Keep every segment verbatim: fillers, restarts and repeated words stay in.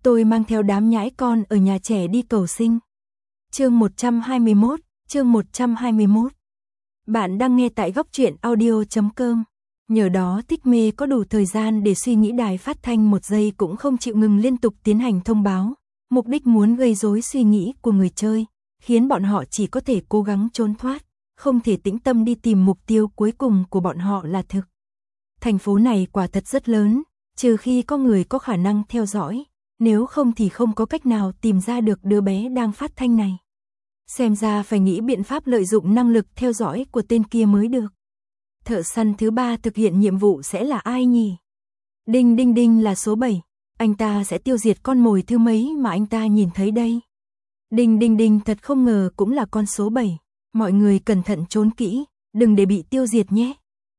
tôi mang theo đám nhãi con ở nhà trẻ đi cầu sinh. Chương một trăm hai mươi mốt, chương một trăm hai mươi mốt. Bạn đang nghe tại góc truyện audio chấm com. Nhờ đó Thích Mê có đủ thời gian để suy nghĩ, đài phát thanh một giây cũng không chịu ngừng liên tục tiến hành thông báo, mục đích muốn gây rối suy nghĩ của người chơi, khiến bọn họ chỉ có thể cố gắng trốn thoát, không thể tĩnh tâm đi tìm mục tiêu cuối cùng của bọn họ là thực. Thành phố này quả thật rất lớn, trừ khi có người có khả năng theo dõi, nếu không thì không có cách nào tìm ra được đứa bé đang phát thanh này. Xem ra phải nghĩ biện pháp lợi dụng năng lực theo dõi của tên kia mới được. Thợ săn thứ ba thực hiện nhiệm vụ sẽ là ai nhỉ? Đinh đinh đinh là số bảy, anh ta sẽ tiêu diệt con mồi thứ mấy mà anh ta nhìn thấy đây? Đinh đinh đinh, thật không ngờ cũng là con số bảy, mọi người cẩn thận trốn kỹ, đừng để bị tiêu diệt nhé.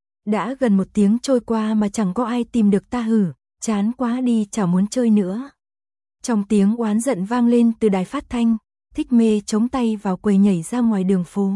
Đã gần một tiếng trôi qua mà chẳng có ai tìm được ta hử, chán quá đi, chả muốn chơi nữa. Trong tiếng oán giận vang lên từ đài phát thanh, Thích Mê chống tay vào quầy nhảy ra ngoài đường phố.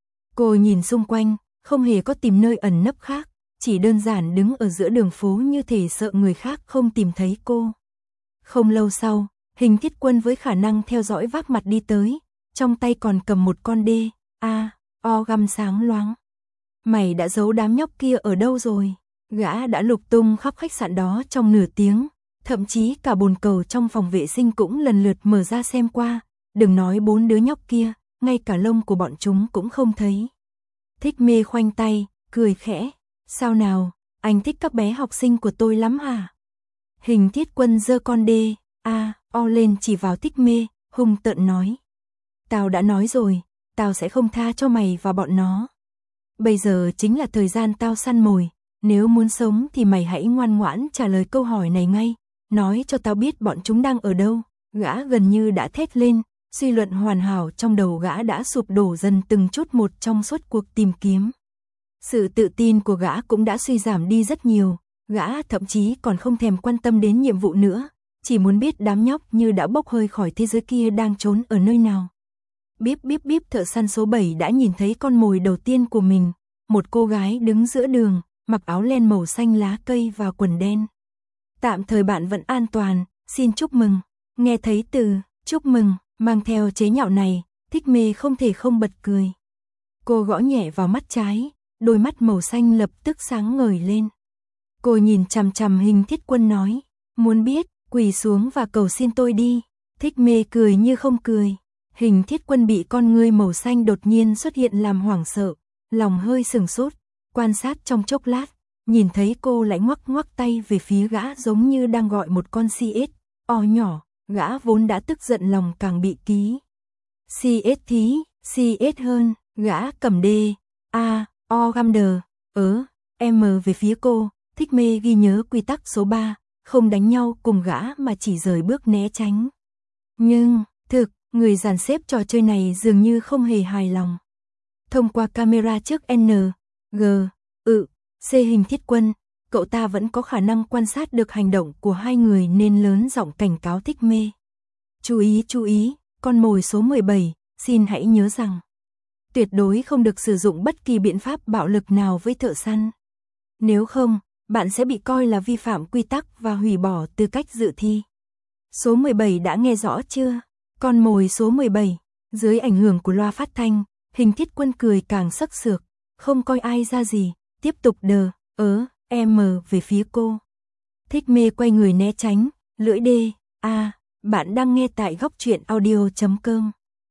Cô nhìn xung quanh, không hề có tìm nơi ẩn nấp khác, chỉ đơn giản đứng ở giữa đường phố như thể sợ người khác không tìm thấy cô. Không lâu sau, Hình Thiết Quân với khả năng theo dõi vác mặt đi tới, trong tay còn cầm một con đê, a, o găm sáng loáng. Mày đã giấu đám nhóc kia ở đâu rồi? Gã đã lục tung khắp khách sạn đó trong nửa tiếng, thậm chí cả bồn cầu trong phòng vệ sinh cũng lần lượt mở ra xem qua, đừng nói bốn đứa nhóc kia, ngay cả lông của bọn chúng cũng không thấy. Thích Mê khoanh tay, cười khẽ, sao nào, anh thích các bé học sinh của tôi lắm à? Hình Thiết Quân giơ con đê, a, o lên chỉ vào Thích Mê, hung tợn nói. Tao đã nói rồi, tao sẽ không tha cho mày và bọn nó. Bây giờ chính là thời gian tao săn mồi, nếu muốn sống thì mày hãy ngoan ngoãn trả lời câu hỏi này ngay, nói cho tao biết bọn chúng đang ở đâu. Gã gần như đã thét lên, suy luận hoàn hảo trong đầu gã đã sụp đổ dần từng chút một trong suốt cuộc tìm kiếm. Sự tự tin của gã cũng đã suy giảm đi rất nhiều, gã thậm chí còn không thèm quan tâm đến nhiệm vụ nữa, chỉ muốn biết đám nhóc như đã bốc hơi khỏi thế giới kia đang trốn ở nơi nào. Bíp bíp bíp, thợ săn số bảy đã nhìn thấy con mồi đầu tiên của mình, một cô gái đứng giữa đường, mặc áo len màu xanh lá cây và quần đen. Tạm thời bạn vẫn an toàn, xin chúc mừng. Nghe thấy từ chúc mừng mang theo chế nhạo này, Thích Mê không thể không bật cười. Cô gõ nhẹ vào mắt trái, đôi mắt màu xanh lập tức sáng ngời lên. Cô nhìn chằm chằm Hình Thiết Quân nói, muốn biết, quỳ xuống và cầu xin tôi đi. Thích Mê cười như không cười. Hình Thiết Quân bị con ngươi màu xanh đột nhiên xuất hiện làm hoảng sợ, lòng hơi sừng sốt, quan sát trong chốc lát, nhìn thấy cô lại ngoắc ngoắc tay về phía gã giống như đang gọi một con si ếch o nhỏ, gã vốn đã tức giận lòng càng bị ký. Si ếch thí, si ếch hơn, gã cầm đê, a, o găm đờ, ớ, m về phía cô. Thích Mê ghi nhớ quy tắc số ba, không đánh nhau cùng gã mà chỉ rời bước né tránh. Nhưng, thực, người dàn xếp trò chơi này dường như không hề hài lòng. Thông qua camera trước N, G, ự, C Hình Thiết Quân, cậu ta vẫn có khả năng quan sát được hành động của hai người nên lớn giọng cảnh cáo Thích Mê. Chú ý chú ý, con mồi số mười bảy, xin hãy nhớ rằng, tuyệt đối không được sử dụng bất kỳ biện pháp bạo lực nào với thợ săn. Nếu không, bạn sẽ bị coi là vi phạm quy tắc và hủy bỏ tư cách dự thi. Số mười bảy đã nghe rõ chưa? Con mồi số mười bảy, dưới ảnh hưởng của loa phát thanh, Hình Thiết Quân cười càng sắc sược, không coi ai ra gì, tiếp tục đờ, ớ, m về phía cô. Thích Mê quay người né tránh, lưỡi đê, a, bạn đang nghe tại góc truyện audio chấm com.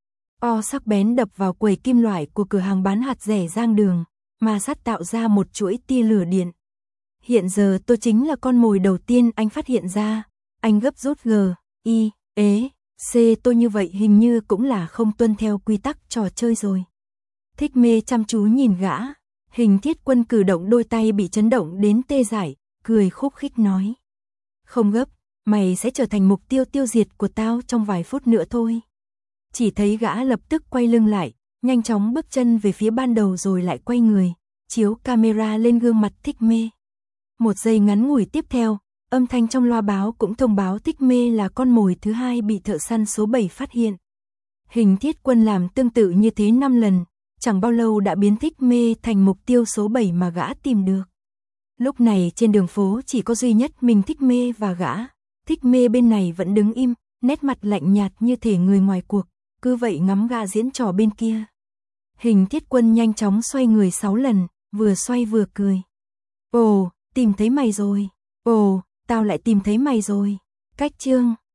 O sắc bén đập vào quầy kim loại của cửa hàng bán hạt rẻ Giang Đường, ma sát tạo ra một chuỗi tia lửa điện. Hiện giờ tôi chính là con mồi đầu tiên anh phát hiện ra, anh gấp rút g, i, ế, c, tôi như vậy hình như cũng là không tuân theo quy tắc trò chơi rồi. Thích Mê chăm chú nhìn gã, Hình Thiết Quân cử động đôi tay bị chấn động đến tê dại, cười khúc khích nói. Không gấp, mày sẽ trở thành mục tiêu tiêu diệt của tao trong vài phút nữa thôi. Chỉ thấy gã lập tức quay lưng lại, nhanh chóng bước chân về phía ban đầu rồi lại quay người, chiếu camera lên gương mặt Thích Mê. Một giây ngắn ngủi tiếp theo, âm thanh trong loa báo cũng thông báo Thích Mê là con mồi thứ hai bị thợ săn số bảy phát hiện. Hình Thiết Quân làm tương tự như thế năm lần, chẳng bao lâu đã biến Thích Mê thành mục tiêu số bảy mà gã tìm được. Lúc này trên đường phố chỉ có duy nhất mình Thích Mê và gã. Thích Mê bên này vẫn đứng im, nét mặt lạnh nhạt như thể người ngoài cuộc, cứ vậy ngắm gã diễn trò bên kia. Hình Thiết Quân nhanh chóng xoay người sáu lần, vừa xoay vừa cười. Ồ, tìm thấy mày rồi. Ồ, tao lại tìm thấy mày rồi. Cách chương